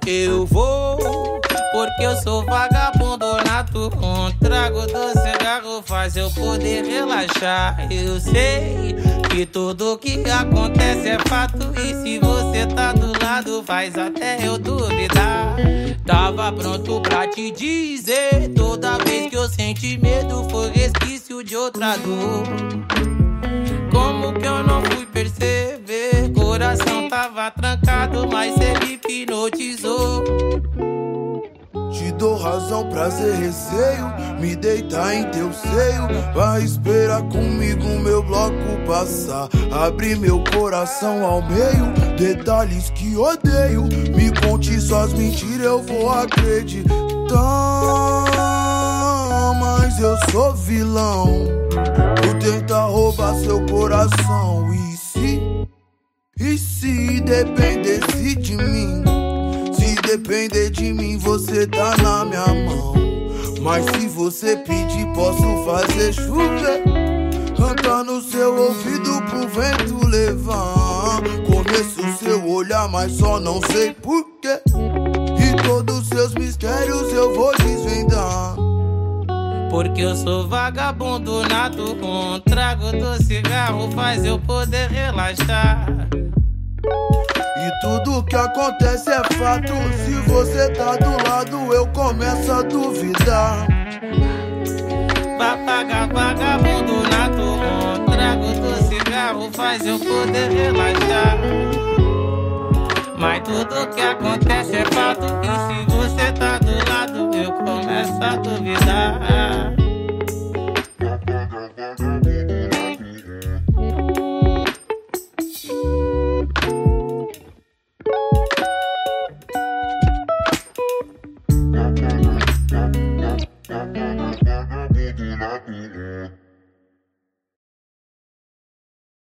eu vou. Porque eu sou vagabundo nato. Um trago do cigarro faz eu poder relaxar. Eu sei que tudo que acontece é fato. E se você tá do lado faz até eu duvidar. Tava pronto pra te dizer. Toda vez que eu senti medo foi resquício de outra dor. Como que eu não fui perceber? Coração tava trancado, mas cê me hipnotizou. Te dou razão, prazer, receio. Me deitar em teu seio. Vai esperar comigo meu bloco passar. Abrir meu coração ao meio. Detalhes que odeio. Me conte suas mentiras, eu vou acreditar. Mas eu sou vilão. Vou tentar roubar seu coração. E se dependesse de mim? Se depender de mim, você tá na minha mão. Mas se você pedir, posso fazer chover. Cantar no seu ouvido pro vento levar. Conheço seu olhar, mas só não sei porquê. E todos seus mistérios eu vou desvendar. Porque eu sou vagabundo nato. Um trago do cigarro faz eu poder relaxar. E tudo que acontece é fato. Se você tá do lado, eu começo a duvidar. Vagabundo nato. Um trago do cigarro faz eu poder relaxar. Mas tudo que acontece é fato. E se